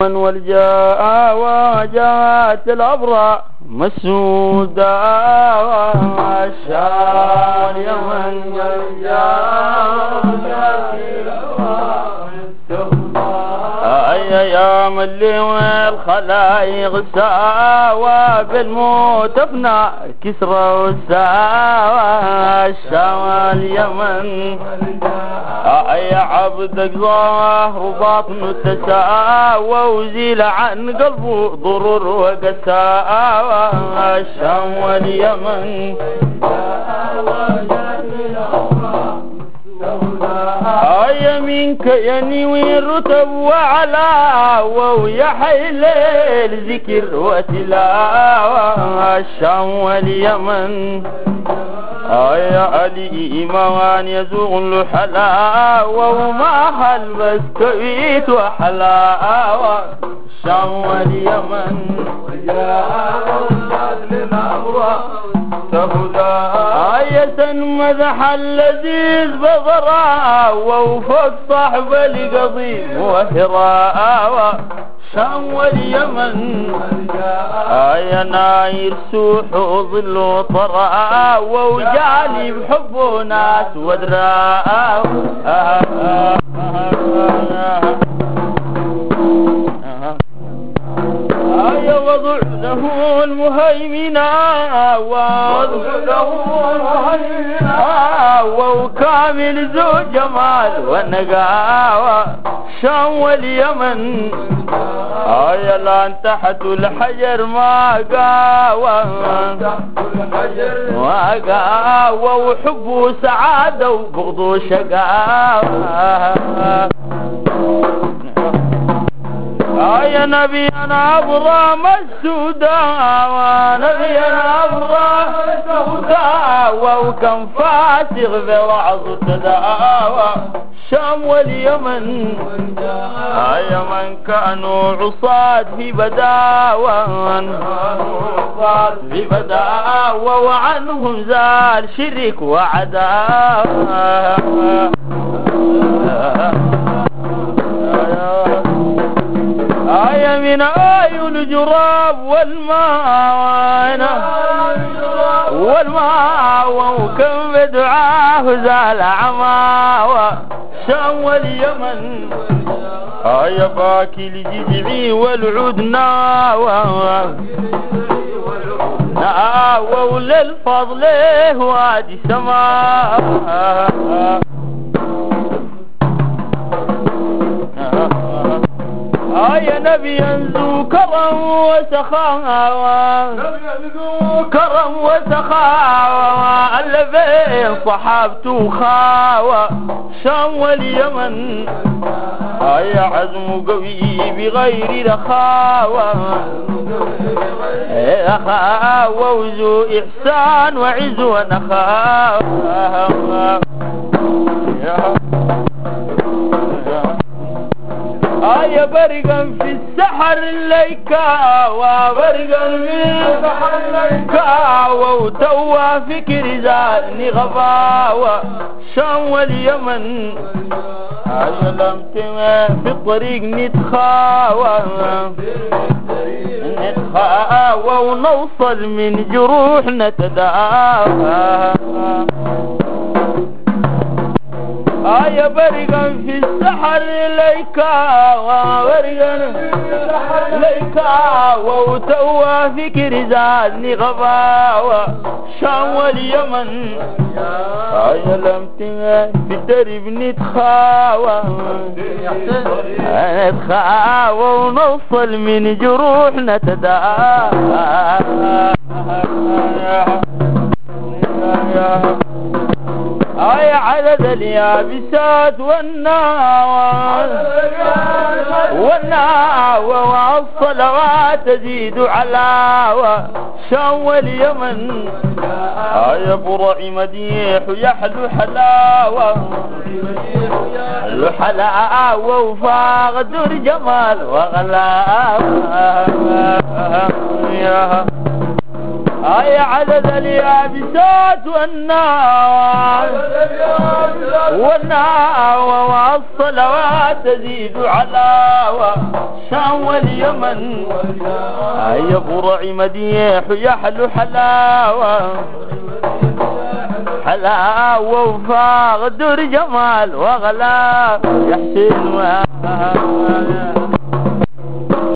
اليمن والجاء وجاءت الأبرار مسودا الشام واليمن والجاء وجاءت الأبرار يا ملي والخلايق ساوى بالموت افنى كسرى والساوى الشام واليمن يا عبدك ظاهر باطن تساوى وزيل عن قلبه ضرر وقساوى الشام واليمن يمينك ينوي الرتب وعلا ويحيي الليل ذكر وتلاوة الشام واليمن يا علي إيمان يزوغ له حلاوة وما هل بس كويت وحلاوة الشام واليمن وجاء للأبواب آية مدح اللذيذ بضراء وفوق صاحب القضيب وهراء شام واليمن آية ناير سوح وظل وطراء وجالي بحبه ناس ودراء وضع له المهيمنا وكامل ذو جمال والنقاوة شام واليمن الآن تحت الحجر ما قاوة وحبه سعادة وبغضه شقاوة يا نبي أنا أبغى مسودا ونبي أنا أبغى مسودا وكم فاسغ بوعظ تداوى الشام واليمن يا من كانوا عصاد في بداوى وعنهم زال شرك وعداوى من عيون جراب والماء وكم بدعاه زال عماوى الشام واليمن يا باكي الجذعي والعود ناوى وللفضل وادي سماوى يا نبي ينزو كرم وسخاوة اللي بين صحابته خاوة الشام واليمن يا عزم قوي بغير رخاوة وذو إحسان وعز ونخاوة يا برقا في السحر الليكاوى وتوا فكر زادني غفاوى الشام واليمن علمت في الطريق نتخاوى ونوصل من جروح نتداوى يا برقا في السحر ليكاوى وتوا فكر زادني غفاوى الشام واليمن علمت في الدرب نتخاوى ونوصل من جروح نتداوى يا عدد اليابسات والناوى والصلوات تزيد علاوى الشام واليمن يا برع مديح يحلو حلاوة وفاق دور جمال وغلاوة يا عدد اليابسات والناوى والصلوات تزيد علاوة شام واليمن يا برع مديح يحلو حلاوة حلاوة وفاقدر جمال وغلا يا حسين